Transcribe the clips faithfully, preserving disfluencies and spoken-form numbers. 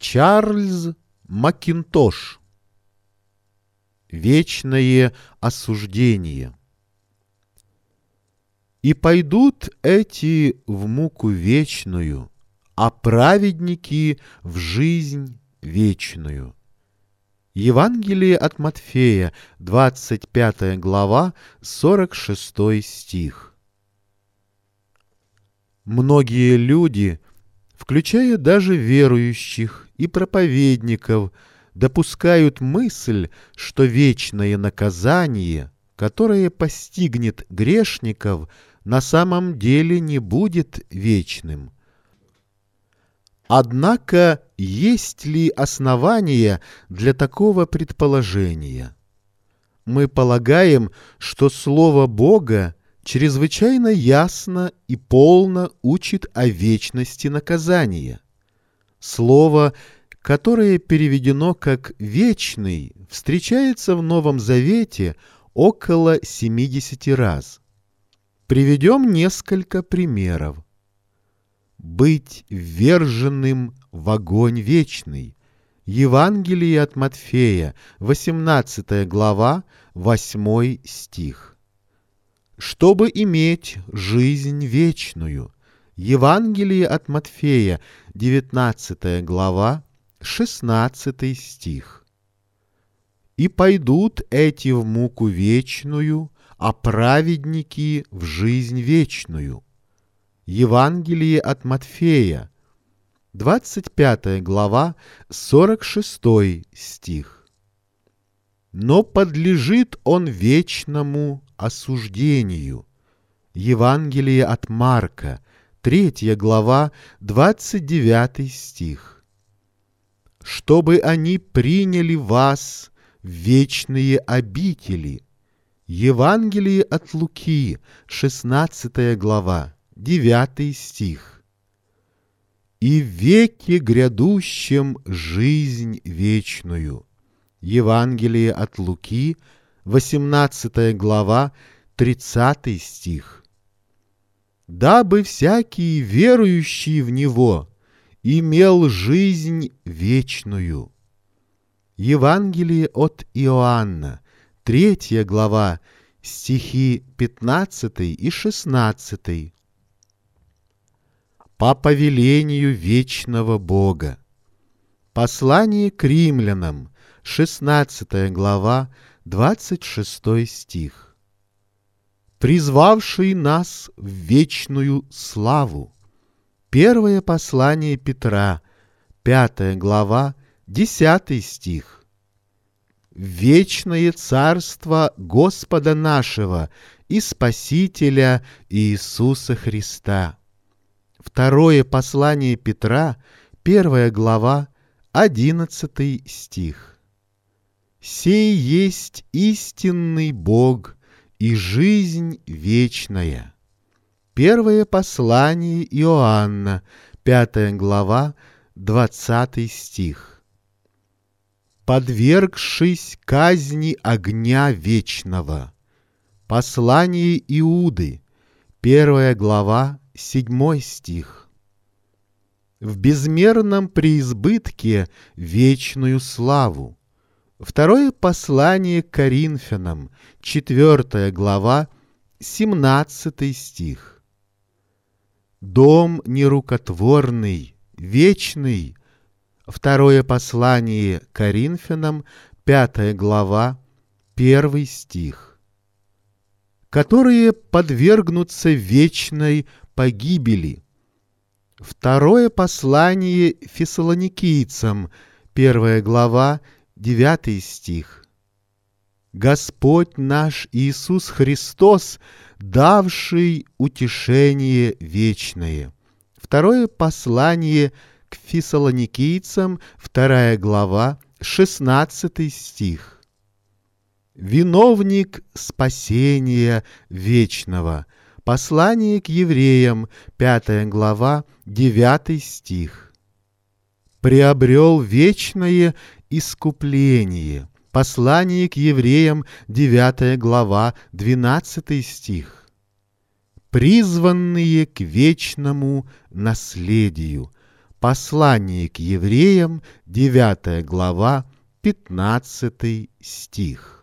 Чарльз Макинтош. Вечное осуждение. И пойдут эти в муку вечную, а праведники в жизнь вечную. Евангелие от Матфея, двадцать пятая глава, сорок шестой стих. Многие люди, включая даже верующих и проповедников, допускают мысль, что вечное наказание, которое постигнет грешников, на самом деле не будет вечным. Однако, есть ли основания для такого предположения? Мы полагаем, что Слово Бога чрезвычайно ясно и полно учит о вечности наказания. Слово, которое переведено как «вечный», встречается в Новом Завете около семидесяти раз. Приведем несколько примеров. «Быть вверженным в огонь вечный». Евангелие от Матфея, восемнадцатая глава, восьмой стих. «Чтобы иметь жизнь вечную». Евангелие от Матфея, девятнадцатая глава, шестнадцатый стих. «И пойдут эти в муку вечную, а праведники в жизнь вечную». Евангелие от Матфея, двадцать пятая глава, сорок шестой стих. «Но подлежит он вечному осуждению». Евангелие от Марка, третья глава, двадцать девятый стих. «Чтобы они приняли вас в вечные обители». Евангелие от Луки, шестнадцатая глава, девятый стих. «И в веке грядущем жизнь вечную». Евангелие от Луки, восемнадцатая глава, тридцатый стих. «Дабы всякий верующий в Него имел жизнь вечную». Евангелие от Иоанна, третья глава, стихи пятнадцатый и шестнадцатый. «По повелению вечного Бога». Послание к римлянам, шестнадцатая глава, двадцать шестой стих. «Призвавший нас в вечную славу». Первое послание Петра, пятая глава, десятый стих. «В вечное царство Господа нашего и Спасителя Иисуса Христа». Второе послание Петра, первая глава, одиннадцатый стих. «Сей есть истинный Бог и жизнь вечная». Первое послание Иоанна, пятая глава, двадцатый стих. «Подвергшись казни огня вечного». Послание Иуды, первая глава, седьмой стих. «В безмерном преизбытке вечную славу». Второе послание к Коринфянам, четвертая глава, семнадцатый стих. «Дом нерукотворный, вечный». Второе послание к Коринфянам, пятая глава, первый стих. «Которые подвергнутся вечной погибели». Второе послание Фессалоникийцам, первая глава, девятый стих. «Господь наш Иисус Христос, давший утешение вечное». Второе послание к Фессалоникийцам, вторая глава, шестнадцатый стих. «Виновник спасения вечного». Послание к евреям, пятая глава, девятый стих. «Приобрел вечное искупление». Послание к евреям, девятая глава, двенадцатый стих. «Призванные к вечному наследию». Послание к евреям, девятая глава, пятнадцатый стих.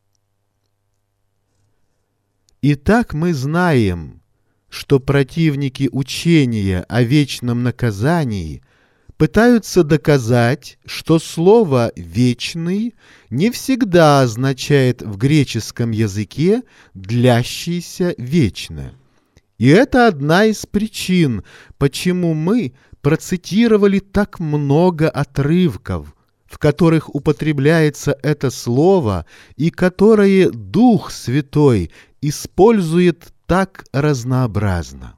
Итак, мы знаем, что противники учения о вечном наказании пытаются доказать, что слово «вечный» не всегда означает в греческом языке «длящийся вечно». И это одна из причин, почему мы процитировали так много отрывков, в которых употребляется это слово и которые Дух Святой использует так разнообразно.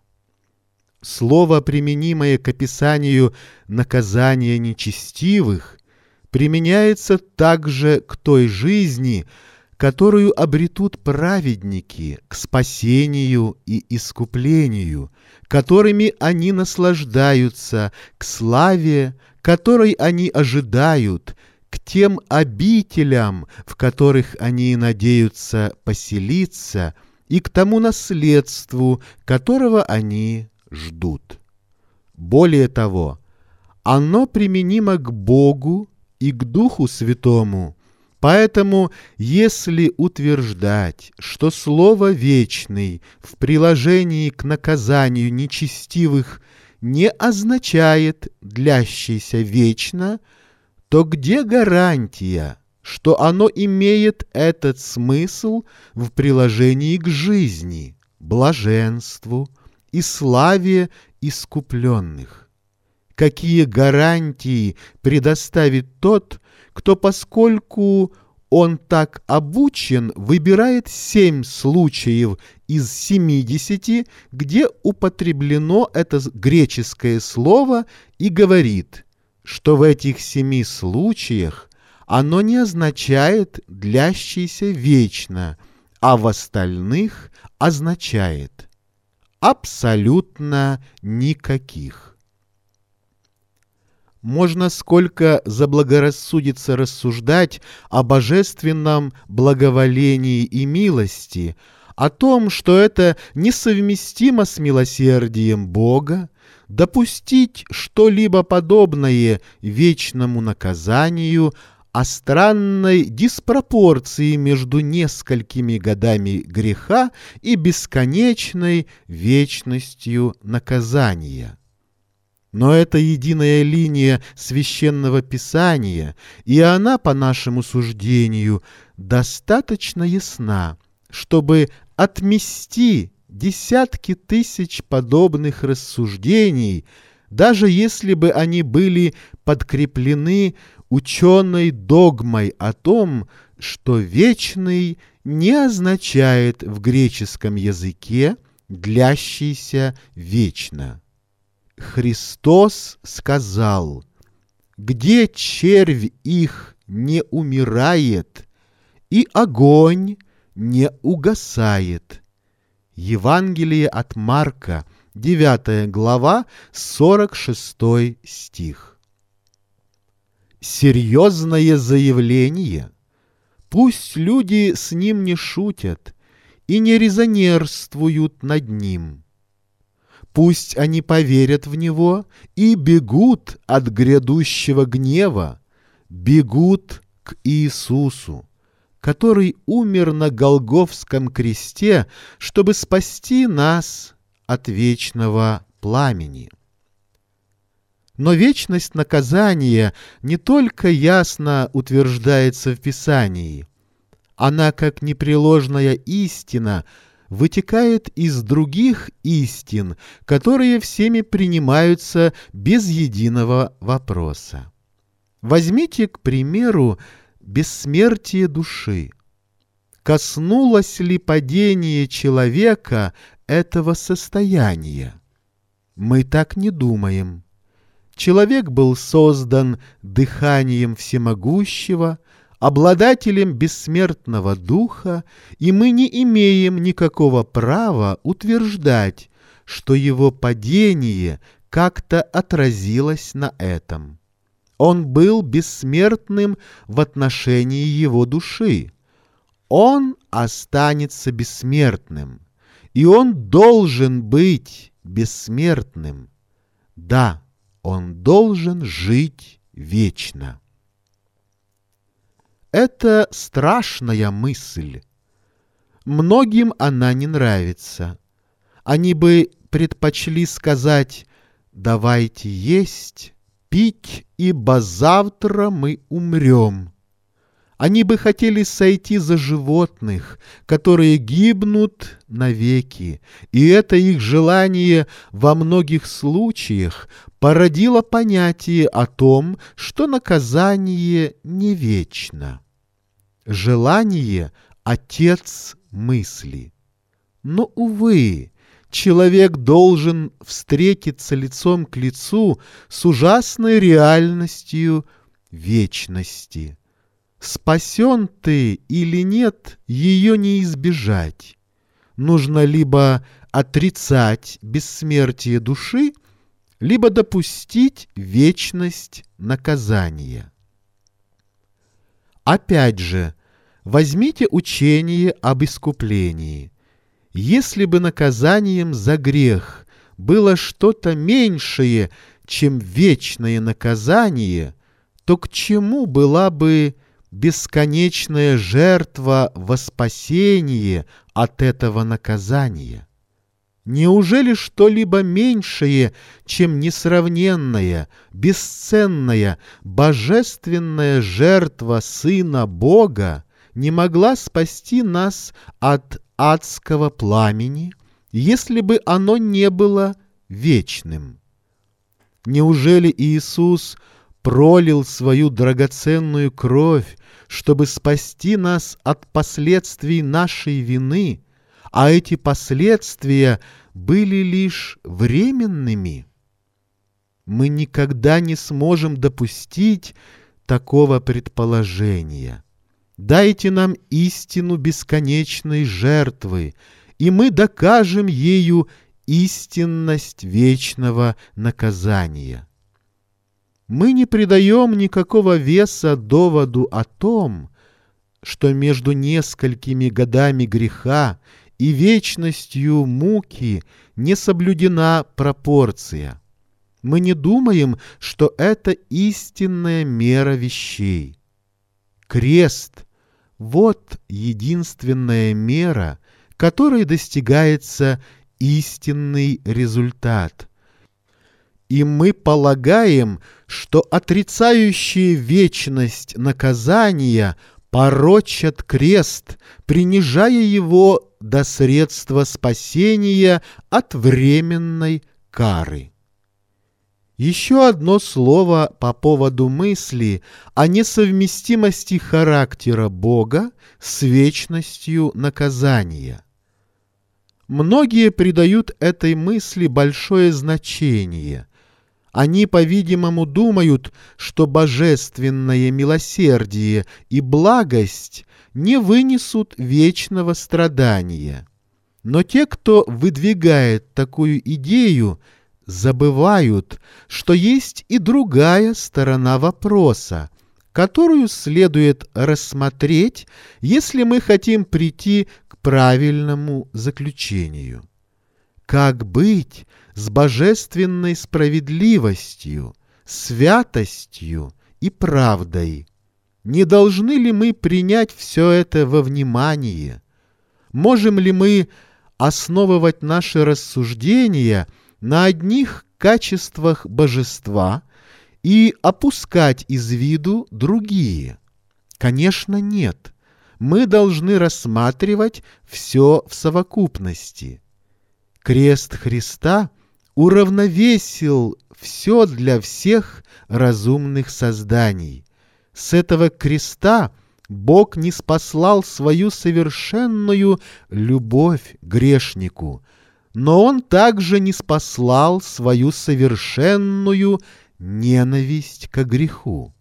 Слово, применимое к описанию наказания нечестивых, применяется также к той жизни, которую обретут праведники, к спасению и искуплению, которыми они наслаждаются, к славе, которой они ожидают, к тем обителям, в которых они надеются поселиться, и к тому наследству, которого они ждут. Более того, оно применимо к Богу и к Духу Святому. Поэтому, если утверждать, что слово «вечный» в приложении к наказанию нечестивых не означает «длящийся вечно», то где гарантия, что оно имеет этот смысл в приложении к жизни, блаженству и славе искупленных? Какие гарантии предоставит тот, кто, поскольку он так обучен, выбирает семь случаев из семидесяти, где употреблено это греческое слово, и говорит, что в этих семи случаях оно не означает «длящийся вечно», а в остальных означает абсолютно никаких. Можно сколько заблагорассудится рассуждать о божественном благоволении и милости, о том, что это несовместимо с милосердием Бога, допустить что-либо подобное вечному наказанию, о странной диспропорции между несколькими годами греха и бесконечной вечностью наказания. Но это единая линия Священного Писания, и она, по нашему суждению, достаточно ясна, чтобы отмести десятки тысяч подобных рассуждений, даже если бы они были подкреплены ученой догмой о том, что «вечный» не означает в греческом языке «длящийся вечно». Христос сказал: «Где червь их не умирает, и огонь не угасает». Евангелие от Марка, девятая глава, сорок шестой стих. Серьезное заявление. Пусть люди с ним не шутят и не резонерствуют над ним. Пусть они поверят в него и бегут от грядущего гнева, бегут к Иисусу, который умер на Голгофском кресте, чтобы спасти нас от вечного пламени. Но вечность наказания не только ясно утверждается в Писании, она, как непреложная истина, вытекает из других истин, которые всеми принимаются без единого вопроса. Возьмите, к примеру, бессмертие души. Коснулось ли падение человека этого состояния? Мы так не думаем. Человек был создан дыханием всемогущего, обладателем бессмертного духа, и мы не имеем никакого права утверждать, что его падение как-то отразилось на этом. Он был бессмертным в отношении его души. Он останется бессмертным, и он должен быть бессмертным. Да, он должен жить вечно. Это страшная мысль. Многим она не нравится. Они бы предпочли сказать: «Давайте есть, пить, ибо завтра мы умрем». Они бы хотели сойти за животных, которые гибнут навеки, и это их желание во многих случаях породило понятие о том, что наказание не вечно. Желание — отец мысли. Но, увы, человек должен встретиться лицом к лицу с ужасной реальностью вечности. Спасен ты или нет, ее не избежать. Нужно либо отрицать бессмертие души, либо допустить вечность наказания. Опять же, возьмите учение об искуплении. Если бы наказанием за грех было что-то меньшее, чем вечное наказание, то к чему была бы бесконечная жертва во спасение от этого наказания? Неужели что-либо меньшее, чем несравненная, бесценная, божественная жертва Сына Бога не могла спасти нас от адского пламени, если бы оно не было вечным? Неужели Иисус пролил свою драгоценную кровь, чтобы спасти нас от последствий нашей вины, а эти последствия были лишь временными? Мы никогда не сможем допустить такого предположения. Дайте нам истину бесконечной жертвы, и мы докажем ею истинность вечного наказания. Мы не придаем никакого веса доводу о том, что между несколькими годами греха и вечностью муки не соблюдена пропорция. Мы не думаем, что это истинная мера вещей. Крест — вот единственная мера, которой достигается истинный результат. И мы полагаем, что отрицающие вечность наказания порочат крест, принижая его до средства спасения от временной кары. Еще одно слово по поводу мысли о несовместимости характера Бога с вечностью наказания. Многие придают этой мысли большое значение. Они, по-видимому, думают, что божественное милосердие и благость не вынесут вечного страдания. Но те, кто выдвигает такую идею, забывают, что есть и другая сторона вопроса, которую следует рассмотреть, если мы хотим прийти к правильному заключению. Как быть с божественной справедливостью, святостью и правдой? Не должны ли мы принять все это во внимание? Можем ли мы основывать наши рассуждения на одних качествах божества и опускать из виду другие? Конечно, нет. Мы должны рассматривать все в совокупности. Крест Христа уравновесил все для всех разумных созданий. С этого креста Бог ниспослал свою совершенную любовь грешнику, но Он также ниспослал свою совершенную ненависть к греху.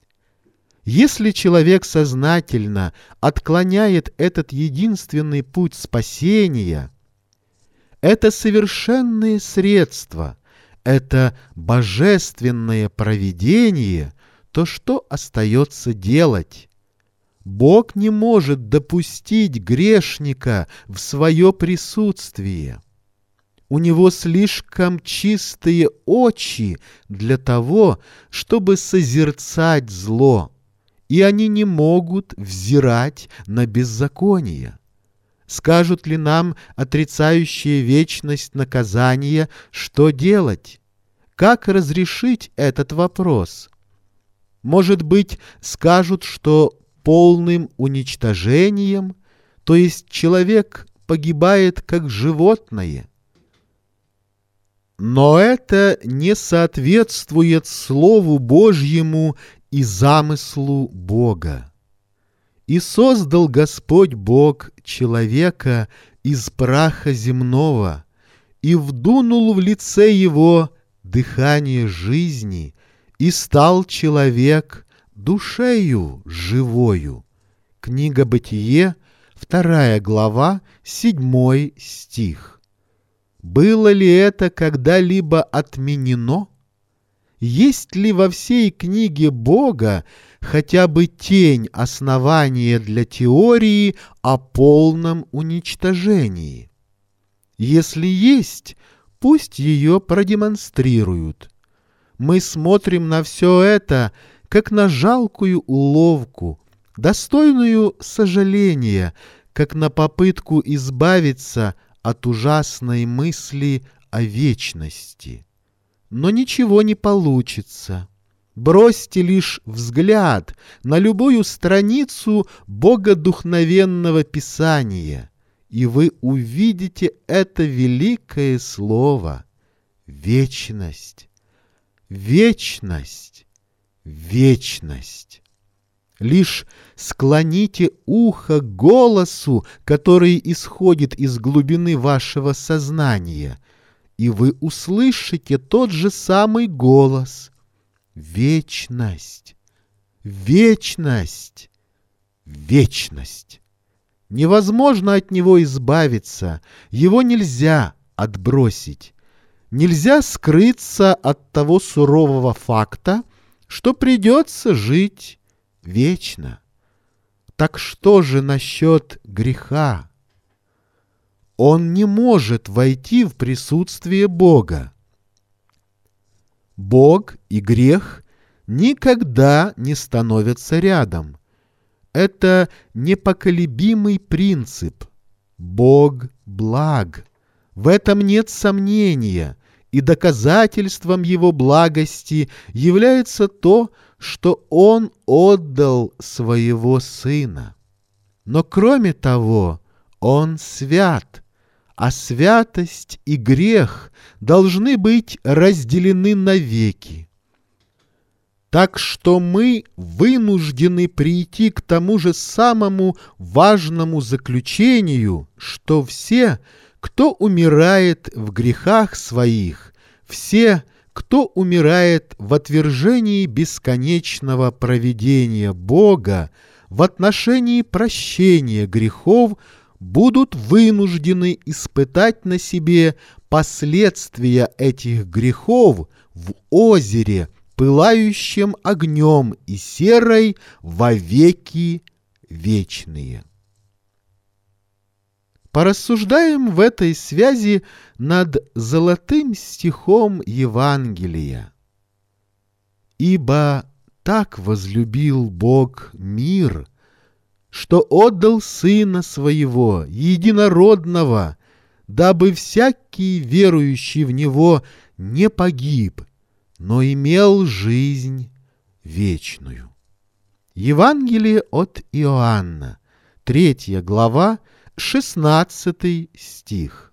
Если человек сознательно отклоняет этот единственный путь спасения, это совершенные средства, это божественное провидение, то что остается делать? Бог не может допустить грешника в свое присутствие. У него слишком чистые очи для того, чтобы созерцать зло, и они не могут взирать на беззаконие. Скажут ли нам отрицающие вечность наказания, что делать? Как разрешить этот вопрос? Может быть, скажут, что полным уничтожением, то есть человек погибает как животное. Но это не соответствует Слову Божьему и замыслу Бога. «И создал Господь Бог человека из праха земного, и вдунул в лице его дыхание жизни, и стал человек душею живою». Книга Бытие, вторая глава, седьмой стих. Было ли это когда-либо отменено? Есть ли во всей книге Бога хотя бы тень основания для теории о полном уничтожении? Если есть, пусть ее продемонстрируют. Мы смотрим на все это, как на жалкую уловку, достойную сожаления, как на попытку избавиться от ужасной мысли о вечности. Но ничего не получится. Бросьте лишь взгляд на любую страницу богодухновенного Писания, и вы увидите это великое слово — вечность, вечность, вечность. Лишь склоните ухо к голосу, который исходит из глубины вашего сознания, и вы услышите тот же самый голос. Вечность, вечность, вечность. Невозможно от него избавиться, его нельзя отбросить. Нельзя скрыться от того сурового факта, что придется жить вечно. Так что же насчет греха? Он не может войти в присутствие Бога. Бог и грех никогда не становятся рядом. Это непоколебимый принцип. Бог благ. В этом нет сомнения, и доказательством Его благости является то, что Он отдал Своего Сына. Но кроме того, Он свят, а святость и грех должны быть разделены навеки. Так что мы вынуждены прийти к тому же самому важному заключению, что все, кто умирает в грехах своих, все, кто умирает в отвержении бесконечного провидения Бога, в отношении прощения грехов, будут вынуждены испытать на себе последствия этих грехов в озере, пылающем огнем и серой во веки вечные. Порассуждаем в этой связи над золотым стихом Евангелия. «Ибо так возлюбил Бог мир, что отдал Сына Своего, Единородного, дабы всякий верующий в Него не погиб, но имел жизнь вечную». Евангелие от Иоанна, третья глава, шестнадцатый стих.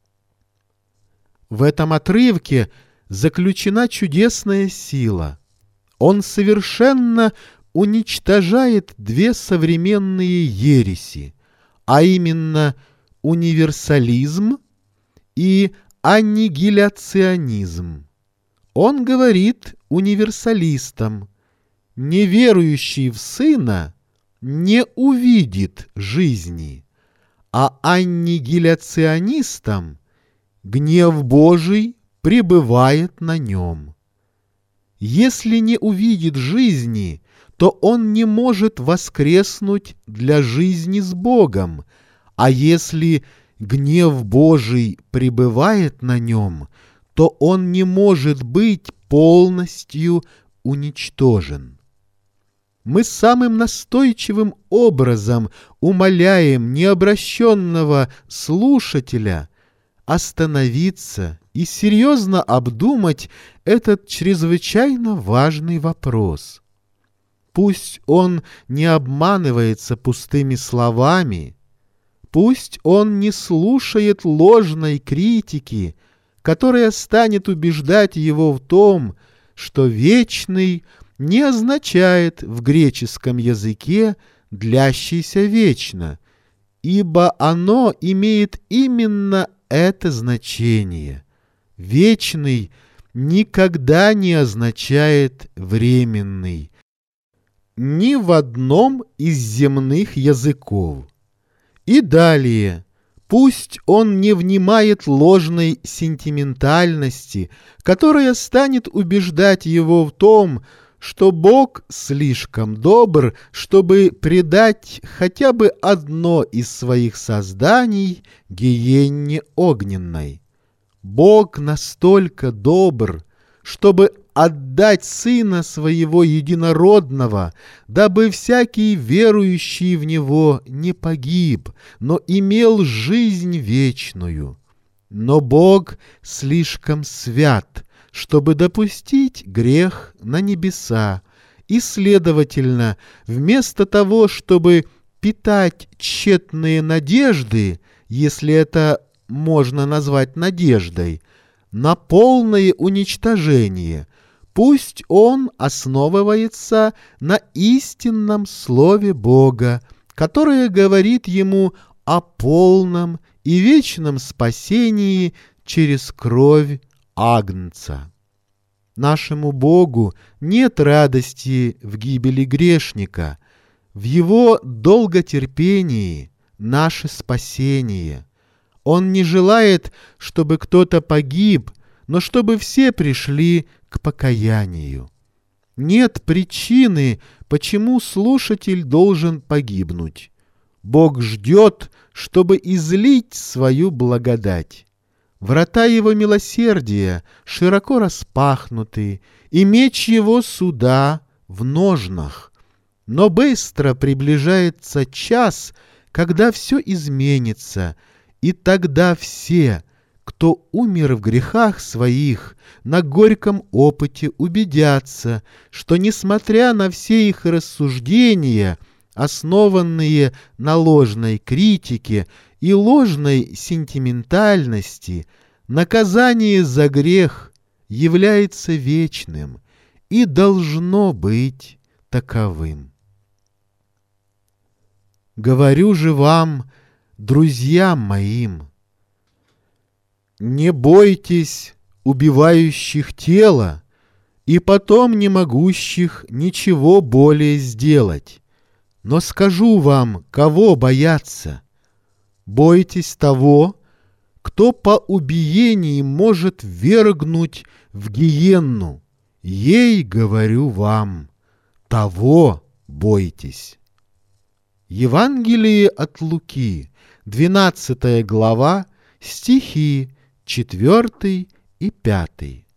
В этом отрывке заключена чудесная сила. Он совершенно уничтожает две современные ереси, а именно универсализм и аннигиляционизм. Он говорит универсалистам: неверующий в Сына не увидит жизни, а аннигиляционистам гнев Божий пребывает на нем. Если не увидит жизни, то он не может воскреснуть для жизни с Богом, а если гнев Божий пребывает на нем, то он не может быть полностью уничтожен. Мы самым настойчивым образом умоляем необращенного слушателя остановиться и серьезно обдумать этот чрезвычайно важный вопрос. Пусть он не обманывается пустыми словами, пусть он не слушает ложной критики, которая станет убеждать его в том, что вечный не означает в греческом языке «длящийся вечно», ибо оно имеет именно это значение. Вечный никогда не означает временный ни в одном из земных языков. И далее, пусть он не внимает ложной сентиментальности, которая станет убеждать его в том, что Бог слишком добр, чтобы предать хотя бы одно из своих созданий гиенне огненной. Бог настолько добр, чтобы отдать Сына Своего Единородного, дабы всякий верующий в Него не погиб, но имел жизнь вечную. Но Бог слишком свят, чтобы допустить грех на небеса, и, следовательно, вместо того, чтобы питать тщетные надежды, если это можно назвать надеждой, на полное уничтожение, пусть он основывается на истинном Слове Бога, которое говорит ему о полном и вечном спасении через кровь Агнца. Нашему Богу нет радости в гибели грешника, в его долготерпении наше спасение. Он не желает, чтобы кто-то погиб, но чтобы все пришли к покаянию. Нет причины, почему слушатель должен погибнуть. Бог ждет, чтобы излить свою благодать. Врата его милосердия широко распахнуты, и меч его суда в ножнах. Но быстро приближается час, когда все изменится, и тогда все, кто умер в грехах своих, на горьком опыте убедятся, что, несмотря на все их рассуждения, основанные на ложной критике и ложной сентиментальности, наказание за грех является вечным и должно быть таковым. Говорю же вам, друзьям моим, не бойтесь убивающих тело и потом не могущих ничего более сделать. Но скажу вам, кого бояться. Бойтесь того, кто по убиении может ввергнуть в гиенну. Ей говорю вам, того бойтесь. Евангелие от Луки, двенадцатая глава, стихи четвёртый и пятый.